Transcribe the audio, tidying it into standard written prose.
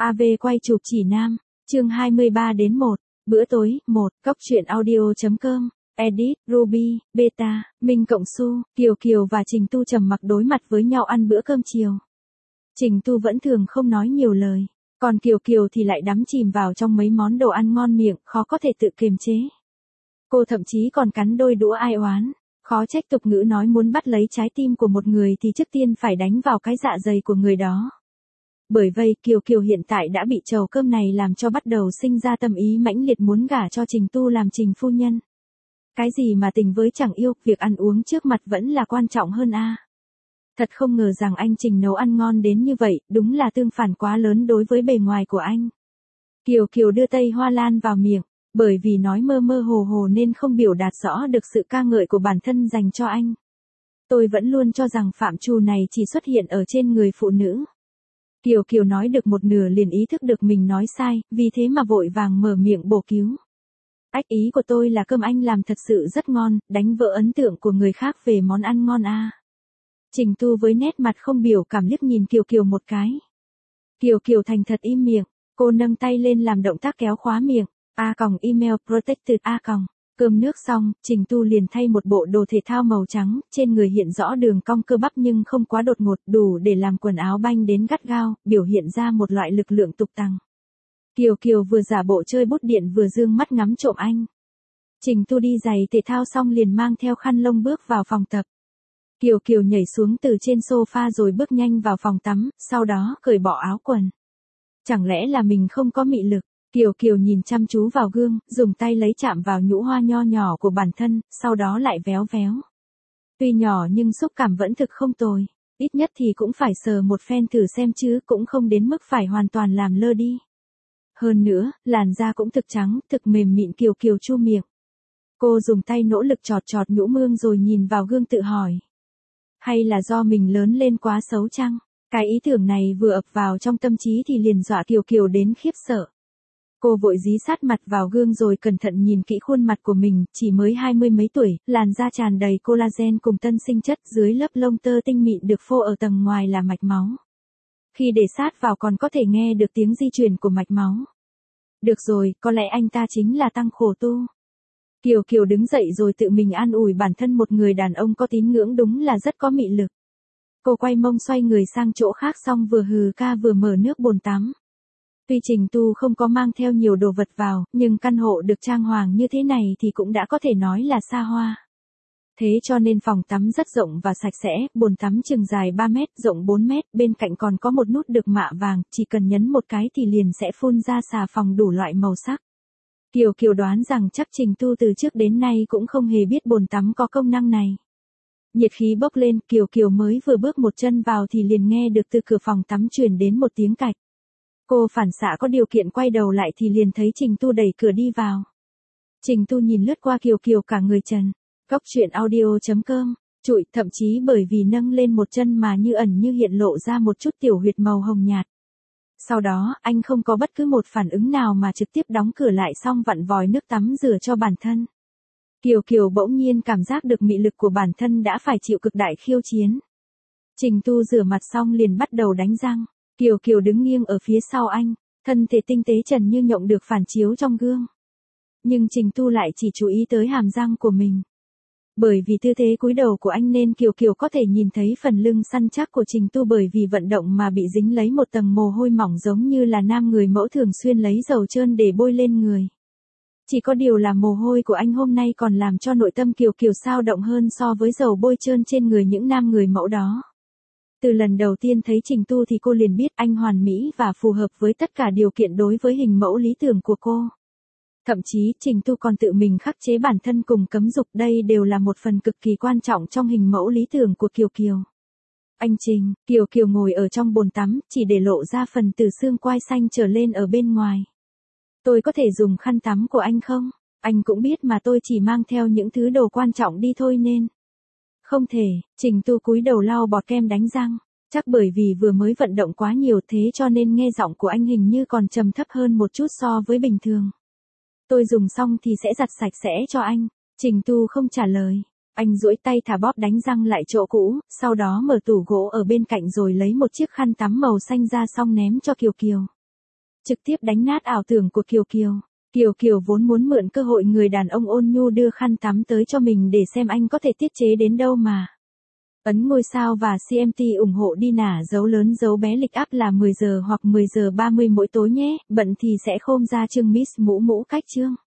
AV quay chụp chỉ nam, chương 23-1, bữa tối, 1, cóc truyện audio.com, edit, Ruby, Beta, Minh Cộng Su, Kiều Kiều và Trình Tu trầm mặc đối mặt với nhau ăn bữa cơm chiều. Trình Tu vẫn thường không nói nhiều lời, còn Kiều Kiều thì lại đắm chìm vào trong mấy món đồ ăn ngon miệng, khó có thể tự kiềm chế. Cô thậm chí còn cắn đôi đũa ai oán, khó trách tục ngữ nói muốn bắt lấy trái tim của một người thì trước tiên phải đánh vào cái dạ dày của người đó. Bởi vậy Kiều Kiều hiện tại đã bị chầu cơm này làm cho bắt đầu sinh ra tâm ý mãnh liệt muốn gả cho Trình Tu làm Trình phu nhân. Cái gì mà tình với chẳng yêu, việc ăn uống trước mặt vẫn là quan trọng hơn a. Thật không ngờ rằng anh Trình nấu ăn ngon đến như vậy, đúng là tương phản quá lớn đối với bề ngoài của anh. Kiều Kiều đưa Tây Hoa Lan vào miệng, bởi vì nói mơ mơ hồ hồ nên không biểu đạt rõ được sự ca ngợi của bản thân dành cho anh. Tôi vẫn luôn cho rằng phạm trù này chỉ xuất hiện ở trên người phụ nữ. Kiều Kiều nói được một nửa liền ý thức được mình nói sai, vì thế mà vội vàng mở miệng bổ cứu. Ách, ý của tôi là cơm anh làm thật sự rất ngon, đánh vỡ ấn tượng của người khác về món ăn ngon a. Trình Tu với nét mặt không biểu cảm liếc nhìn Kiều Kiều một cái. Kiều Kiều thành thật im miệng, cô nâng tay lên làm động tác kéo khóa miệng. email protected. Cơm nước xong, Trình Tu liền thay một bộ đồ thể thao màu trắng, trên người hiện rõ đường cong cơ bắp nhưng không quá đột ngột, đủ để làm quần áo banh đến gắt gao, biểu hiện ra một loại lực lượng tục tằng. Kiều Kiều vừa giả bộ chơi bút điện vừa dương mắt ngắm trộm anh. Trình Tu đi giày thể thao xong liền mang theo khăn lông bước vào phòng tập. Kiều Kiều nhảy xuống từ trên sofa rồi bước nhanh vào phòng tắm, sau đó cởi bỏ áo quần. Chẳng lẽ là mình không có mị lực? Kiều Kiều nhìn chăm chú vào gương, dùng tay lấy chạm vào nhũ hoa nho nhỏ của bản thân, sau đó lại véo véo. Tuy nhỏ nhưng xúc cảm vẫn thực không tồi, ít nhất thì cũng phải sờ một phen thử xem chứ, cũng không đến mức phải hoàn toàn làm lơ đi. Hơn nữa, làn da cũng thực trắng, thực mềm mịn. Kiều Kiều chu miệng. Cô dùng tay nỗ lực chọt chọt nhũ mương rồi nhìn vào gương tự hỏi. Hay là do mình lớn lên quá xấu chăng? Cái ý tưởng này vừa ập vào trong tâm trí thì liền dọa Kiều Kiều đến khiếp sợ. Cô vội dí sát mặt vào gương rồi cẩn thận nhìn kỹ khuôn mặt của mình, chỉ mới 20 mấy tuổi, làn da tràn đầy collagen cùng tân sinh chất, dưới lớp lông tơ tinh mịn được phô ở tầng ngoài là mạch máu. Khi để sát vào còn có thể nghe được tiếng di chuyển của mạch máu. Được rồi, có lẽ anh ta chính là Tăng Khổ Tu. Kiều Kiều đứng dậy rồi tự mình an ủi bản thân, một người đàn ông có tín ngưỡng đúng là rất có mị lực. Cô quay mông xoay người sang chỗ khác xong vừa hừ ca vừa mở nước bồn tắm. Tuy Trình Tu không có mang theo nhiều đồ vật vào, nhưng căn hộ được trang hoàng như thế này thì cũng đã có thể nói là xa hoa. Thế cho nên phòng tắm rất rộng và sạch sẽ, bồn tắm chừng dài 3 mét, rộng 4 mét, bên cạnh còn có một nút được mạ vàng, chỉ cần nhấn một cái thì liền sẽ phun ra xà phòng đủ loại màu sắc. Kiều Kiều đoán rằng chắc Trình Tu từ trước đến nay cũng không hề biết bồn tắm có công năng này. Nhiệt khí bốc lên, Kiều Kiều mới vừa bước một chân vào thì liền nghe được từ cửa phòng tắm truyền đến một tiếng cạch. Cô phản xạ có điều kiện quay đầu lại thì liền thấy Trình Tu đẩy cửa đi vào. Trình Tu nhìn lướt qua Kiều Kiều cả người trần. Cóc truyện audio.com, trụi, thậm chí bởi vì nâng lên một chân mà như ẩn như hiện lộ ra một chút tiểu huyệt màu hồng nhạt. Sau đó, anh không có bất cứ một phản ứng nào mà trực tiếp đóng cửa lại xong vặn vòi nước tắm rửa cho bản thân. Kiều Kiều bỗng nhiên cảm giác được mị lực của bản thân đã phải chịu cực đại khiêu chiến. Trình Tu rửa mặt xong liền bắt đầu đánh răng. Kiều Kiều đứng nghiêng ở phía sau anh, thân thể tinh tế trần như nhộng được phản chiếu trong gương. Nhưng Trình Tu lại chỉ chú ý tới hàm răng của mình. Bởi vì tư thế cúi đầu của anh nên Kiều Kiều có thể nhìn thấy phần lưng săn chắc của Trình Tu bởi vì vận động mà bị dính lấy một tầng mồ hôi mỏng giống như là nam người mẫu thường xuyên lấy dầu trơn để bôi lên người. Chỉ có điều là mồ hôi của anh hôm nay còn làm cho nội tâm Kiều Kiều xao động hơn so với dầu bôi trơn trên người những nam người mẫu đó. Từ lần đầu tiên thấy Trình Tu thì cô liền biết anh hoàn mỹ và phù hợp với tất cả điều kiện đối với hình mẫu lý tưởng của cô. Thậm chí Trình Tu còn tự mình khắc chế bản thân cùng cấm dục, đây đều là một phần cực kỳ quan trọng trong hình mẫu lý tưởng của Kiều Kiều. Anh Trình, Kiều Kiều ngồi ở trong bồn tắm, chỉ để lộ ra phần từ xương quai xanh trở lên ở bên ngoài. Tôi có thể dùng khăn tắm của anh không? Anh cũng biết mà tôi chỉ mang theo những thứ đồ quan trọng đi thôi nên. Không thể. Trình Tu cúi đầu lau bọt kem đánh răng. Chắc bởi vì vừa mới vận động quá nhiều thế cho nên nghe giọng của anh hình như còn trầm thấp hơn một chút so với bình thường. Tôi dùng xong thì sẽ giặt sạch sẽ cho anh. Trình Tu không trả lời. Anh duỗi tay thả bóp đánh răng lại chỗ cũ, sau đó mở tủ gỗ ở bên cạnh rồi lấy một chiếc khăn tắm màu xanh ra xong ném cho Kiều Kiều. trực tiếp đánh nát ảo tưởng của Kiều Kiều. Kiều Kiều vốn muốn mượn cơ hội người đàn ông ôn nhu đưa khăn tắm tới cho mình để xem anh có thể tiết chế đến đâu mà. Ấn ngôi sao và CMT ủng hộ đi nả dấu lớn dấu bé lịch up là 10 giờ hoặc 10 giờ 30 mỗi tối nhé, bận thì sẽ khôm ra chương Miss Mũ Mũ cách chương.